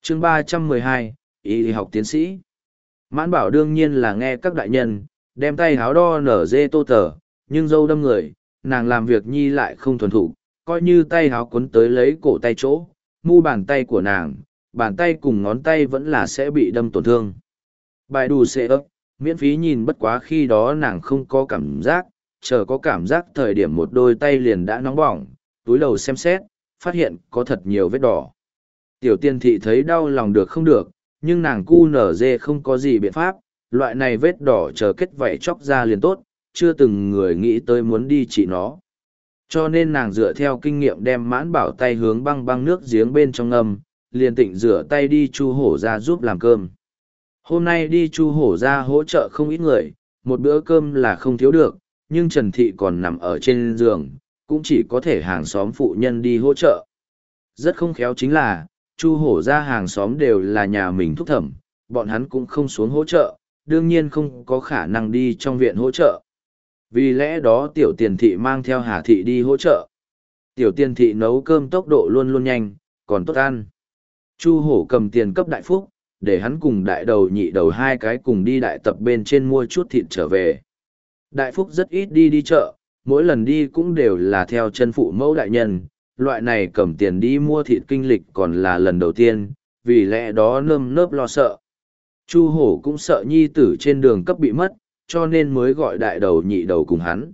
Chương 312, y học tiến sĩ. Mãn Bảo đương nhiên là nghe các đại nhân, đem tay háo đo nở dê tô tờ, nhưng dâu đâm người, nàng làm việc nhi lại không thuần thục, coi như tay háo cuốn tới lấy cổ tay chỗ, mu bàn tay của nàng, bàn tay cùng ngón tay vẫn là sẽ bị đâm tổn thương. Bài đủ sẽ ấp, miễn phí nhìn bất quá khi đó nàng không có cảm giác, chờ có cảm giác thời điểm một đôi tay liền đã nóng bỏng, túi đầu xem xét, phát hiện có thật nhiều vết đỏ. Tiểu tiên thị thấy đau lòng được không được, nhưng nàng cu nở dê không có gì biện pháp, loại này vết đỏ chờ kết vảy chóc ra liền tốt, chưa từng người nghĩ tới muốn đi trị nó. Cho nên nàng dựa theo kinh nghiệm đem Mãn Bảo tay hướng băng băng nước giếng bên trong ngâm, liền tịnh rửa tay đi Chu Hổ ra giúp làm cơm. Hôm nay đi Chu Hổ ra hỗ trợ không ít người, một bữa cơm là không thiếu được, nhưng Trần Thị còn nằm ở trên giường, cũng chỉ có thể hàng xóm phụ nhân đi hỗ trợ. Rất không khéo chính là, Chu Hổ ra hàng xóm đều là nhà mình thúc thẩm, bọn hắn cũng không xuống hỗ trợ, đương nhiên không có khả năng đi trong viện hỗ trợ. Vì lẽ đó Tiểu Tiền Thị mang theo Hà Thị đi hỗ trợ. Tiểu Tiền Thị nấu cơm tốc độ luôn luôn nhanh, còn tốt ăn. Chu Hổ cầm tiền cấp Đại Phúc, để hắn cùng đại đầu nhị đầu hai cái cùng đi đại tập bên trên mua chút thịt trở về. Đại Phúc rất ít đi chợ, mỗi lần đi cũng đều là theo chân phụ mẫu đại nhân, loại này cầm tiền đi mua thịt kinh lịch còn là lần đầu tiên, vì lẽ đó nơm nớp lo sợ. Chu Hổ cũng sợ nhi tử trên đường cấp bị mất, cho nên mới gọi đại đầu nhị đầu cùng hắn.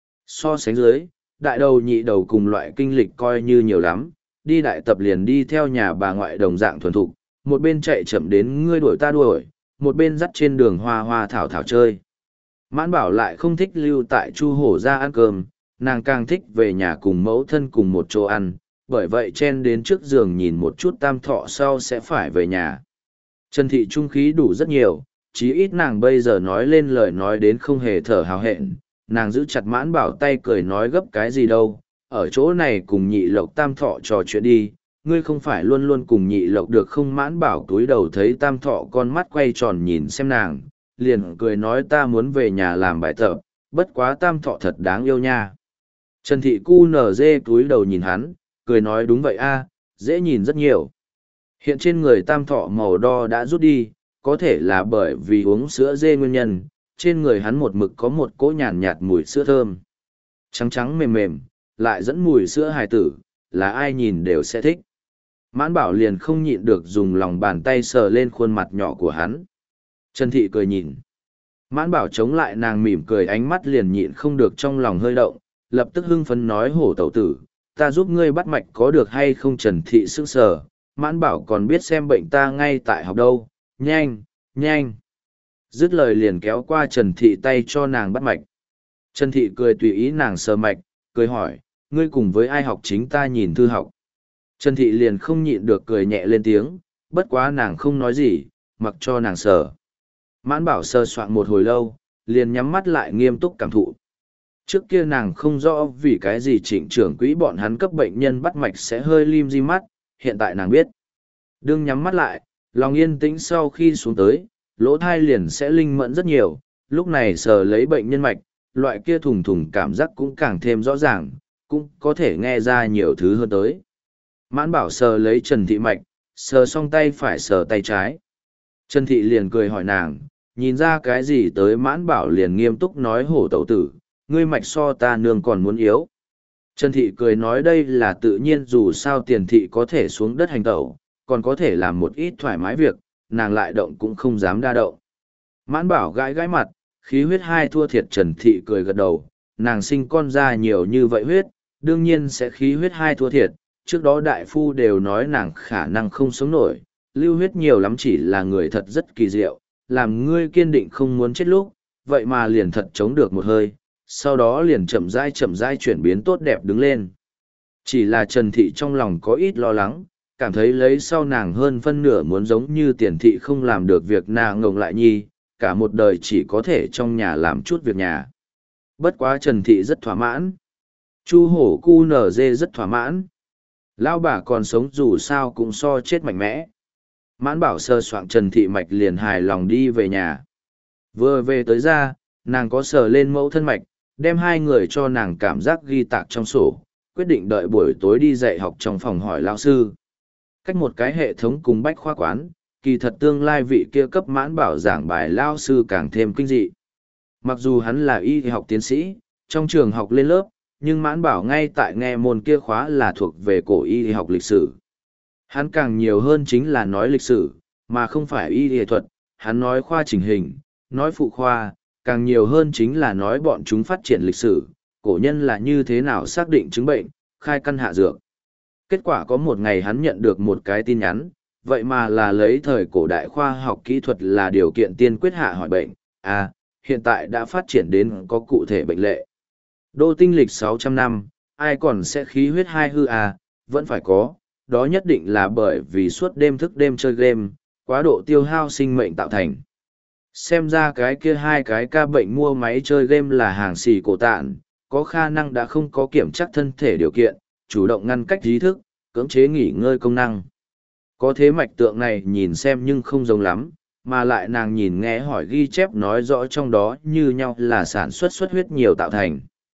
So sánh dưới, đại đầu nhị đầu cùng loại kinh lịch coi như nhiều lắm, đi đại tập liền đi theo nhà bà ngoại đồng dạng thuần thục, một bên chạy chậm đến ngươi đuổi ta đuổi, một bên dắt trên đường hoa hoa thảo thảo chơi. Mãn Bảo lại không thích lưu tại Chu Hổ ra ăn cơm, nàng càng thích về nhà cùng mẫu thân cùng một chỗ ăn, bởi vậy chen đến trước giường nhìn một chút Tam Thọ sau sẽ phải về nhà. Trần Thị trung khí đủ rất nhiều, chí ít nàng bây giờ nói lên lời nói đến không hề thở hào hẹn, nàng giữ chặt Mãn Bảo tay cười nói gấp cái gì đâu, ở chỗ này cùng Nhị Lộc Tam Thọ trò chuyện đi, ngươi không phải luôn luôn cùng Nhị Lộc được không? Mãn Bảo túi đầu thấy Tam Thọ con mắt quay tròn nhìn xem nàng, liền cười nói ta muốn về nhà làm bài tập, bất quá Tam Thọ thật đáng yêu nha. Trần Thị cu nở dê túi đầu nhìn hắn, cười nói đúng vậy a, dễ nhìn rất nhiều. Hiện trên người Tam Thọ màu đo đã rút đi, có thể là bởi vì uống sữa dê nguyên nhân, trên người hắn một mực có một cỗ nhàn nhạt mùi sữa thơm. Trắng trắng mềm mềm, lại dẫn mùi sữa hài tử, là ai nhìn đều sẽ thích. Mãn Bảo liền không nhịn được dùng lòng bàn tay sờ lên khuôn mặt nhỏ của hắn. Trần Thị cười nhìn. Mãn Bảo chống lại nàng mỉm cười, ánh mắt liền nhịn không được trong lòng hơi động, lập tức hưng phấn nói Hổ tẩu tử, ta giúp ngươi bắt mạch có được hay không? Trần Thị sững sờ, Mãn Bảo còn biết xem bệnh ta ngay tại học đâu, nhanh, nhanh. Dứt lời liền kéo qua Trần Thị tay cho nàng bắt mạch. Trần Thị cười tùy ý nàng sờ mạch, cười hỏi, ngươi cùng với ai học? Chính ta nhìn thư học. Trần Thị liền không nhịn được cười nhẹ lên tiếng, bất quá nàng không nói gì, mặc cho nàng sờ. Mãn Bảo sờ soạn một hồi lâu, liền nhắm mắt lại nghiêm túc cảm thụ. Trước kia nàng không rõ vì cái gì Trịnh trưởng quỹ bọn hắn cấp bệnh nhân bắt mạch sẽ hơi lim di mắt, hiện tại nàng biết. Đừng nhắm mắt lại, lòng yên tĩnh sau khi xuống tới, lỗ thai liền sẽ linh mẫn rất nhiều, lúc này sờ lấy bệnh nhân mạch, loại kia thùng thùng cảm giác cũng càng thêm rõ ràng, cũng có thể nghe ra nhiều thứ hơn tới. Mãn Bảo sờ lấy Trần Thị mạch, sờ xong tay phải sờ tay trái. Trần Thị liền cười hỏi nàng, nhìn ra cái gì tới? Mãn Bảo liền nghiêm túc nói Hổ tẩu tử, ngươi mạch so ta nương còn muốn yếu. Trần Thị cười nói đây là tự nhiên, dù sao Tiền Thị có thể xuống đất hành tẩu, còn có thể làm một ít thoải mái việc, nàng lại động cũng không dám đa động. Mãn Bảo gãi gãi mặt, khí huyết hai thua thiệt. Trần Thị cười gật đầu, nàng sinh con ra nhiều như vậy huyết, đương nhiên sẽ khí huyết hai thua thiệt, trước đó đại phu đều nói nàng khả năng không sống nổi, lưu huyết nhiều lắm chỉ là người thật rất kỳ diệu, làm ngươi kiên định không muốn chết lúc, vậy mà liền thật chống được một hơi, sau đó liền chậm rãi chuyển biến tốt đẹp đứng lên. Chỉ là Trần Thị trong lòng có ít lo lắng, cảm thấy lấy sau nàng hơn phân nửa muốn giống như Tiền Thị không làm được việc nàng ngồng lại nhi, cả một đời chỉ có thể trong nhà làm chút việc nhà. Bất quá Trần Thị rất thỏa mãn. Chu Hổ cu nở dê rất thỏa mãn. Lão bà còn sống dù sao cũng so chết mạnh mẽ. Mãn Bảo sơ soạn Trần Thị mạch liền hài lòng đi về nhà. Vừa về tới ra, nàng có sờ lên mẫu thân mạch, đem hai người cho nàng cảm giác ghi tạc trong sổ, quyết định đợi buổi tối đi dạy học trong phòng hỏi lão sư. Cách một cái hệ thống cùng bách khoa quán, kỳ thật tương lai vị kia cấp mãn bảo giảng bài lao sư càng thêm kinh dị. Mặc dù hắn là y học tiến sĩ, trong trường học lên lớp, nhưng mãn bảo ngay tại nghe môn kia khóa là thuộc về cổ y học lịch sử. Hắn càng nhiều hơn chính là nói lịch sử, mà không phải y y thuật, hắn nói khoa chỉnh hình, nói phụ khoa, càng nhiều hơn chính là nói bọn chúng phát triển lịch sử, cổ nhân là như thế nào xác định chứng bệnh, khai căn hạ dược. Kết quả có một ngày hắn nhận được một cái tin nhắn, vậy mà là lấy thời cổ đại khoa học kỹ thuật là điều kiện tiên quyết hạ hỏi bệnh, hiện tại đã phát triển đến có cụ thể bệnh lệ. Đô tinh lịch 600 năm, ai còn sẽ khí huyết hai hư vẫn phải có, đó nhất định là bởi vì suốt đêm thức đêm chơi game, quá độ tiêu hao sinh mệnh tạo thành. Xem ra cái kia hai cái ca bệnh mua máy chơi game là hàng xì cổ tạn, có khả năng đã không có kiểm chắc thân thể điều kiện, chủ động ngăn cách trí thức, cưỡng chế nghỉ ngơi công năng. Có thế mạch tượng này nhìn xem nhưng không giống lắm, mà lại nàng nhìn nghe hỏi ghi chép nói rõ trong đó như nhau là sản xuất xuất huyết nhiều tạo thành.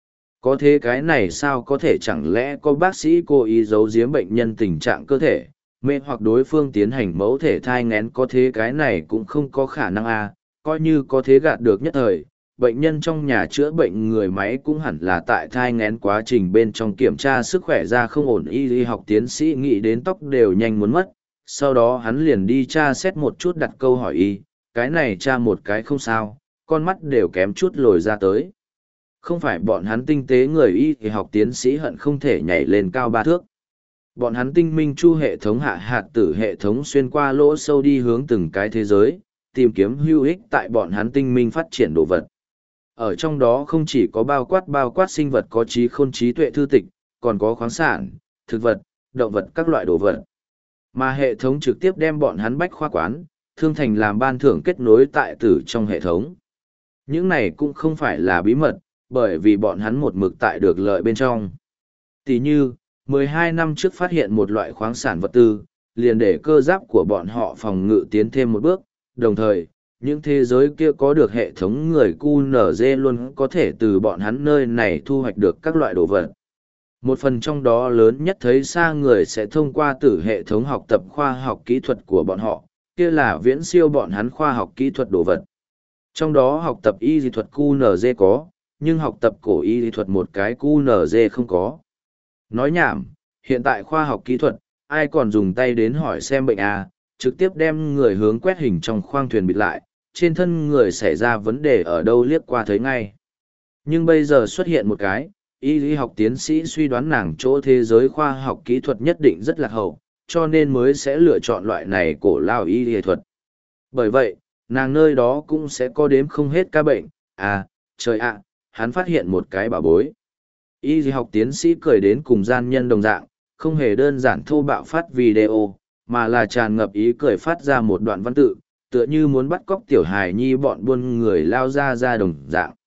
Có thế cái này sao có thể, chẳng lẽ có bác sĩ cố ý giấu giếm bệnh nhân tình trạng cơ thể, mê hoặc đối phương tiến hành mẫu thể thai nghén, có thế cái này cũng không có khả năng coi như có thế gạt được nhất thời. Bệnh nhân trong nhà chữa bệnh người máy cũng hẳn là tại thai nghén quá trình bên trong kiểm tra sức khỏe ra không ổn. Y học tiến sĩ nghĩ đến tóc đều nhanh muốn mất, sau đó hắn liền đi tra xét một chút, đặt câu hỏi cái này tra một cái không sao, con mắt đều kém chút lồi ra tới. Không phải bọn hắn tinh tế người y học tiến sĩ hận không thể nhảy lên cao 3 thước. Bọn hắn tinh minh chu hệ thống hạ hạt tử hệ thống xuyên qua lỗ sâu đi hướng từng cái thế giới, tìm kiếm hữu ích tại bọn hắn tinh minh phát triển đồ vật. Ở trong đó không chỉ có bao quát sinh vật có trí khôn trí tuệ thư tịch, còn có khoáng sản, thực vật, động vật các loại đồ vật. Mà hệ thống trực tiếp đem bọn hắn bách khoa quán, thương thành làm ban thưởng kết nối tại tử trong hệ thống. Những này cũng không phải là bí mật, bởi vì bọn hắn một mực tại được lợi bên trong. Tỷ như, 12 năm trước phát hiện một loại khoáng sản vật tư, liền để cơ giáp của bọn họ phòng ngự tiến thêm một bước, đồng thời, những thế giới kia có được hệ thống người QNZ luôn có thể từ bọn hắn nơi này thu hoạch được các loại đồ vật. Một phần trong đó lớn nhất thấy xa người sẽ thông qua từ hệ thống học tập khoa học kỹ thuật của bọn họ, kia là viễn siêu bọn hắn khoa học kỹ thuật đồ vật. Trong đó học tập y dị thuật QNZ có, nhưng học tập cổ y lý thuật một cái QNZ không có. Nói nhảm, hiện tại khoa học kỹ thuật, ai còn dùng tay đến hỏi xem bệnh trực tiếp đem người hướng quét hình trong khoang thuyền bịt lại, trên thân người xảy ra vấn đề ở đâu liếc qua thấy ngay. Nhưng bây giờ xuất hiện một cái, y lý học tiến sĩ suy đoán nàng chỗ thế giới khoa học kỹ thuật nhất định rất lạc hậu, cho nên mới sẽ lựa chọn loại này cổ lao y lý thuật. Bởi vậy, nàng nơi đó cũng sẽ có đếm không hết ca bệnh, trời ạ, hắn phát hiện một cái bảo bối. Y học tiến sĩ cười đến cùng gian nhân đồng dạng, không hề đơn giản thô bạo phát video, mà là tràn ngập ý cười phát ra một đoạn văn tự, tựa như muốn bắt cóc tiểu hài nhi bọn buôn người lao ra đồng dạng.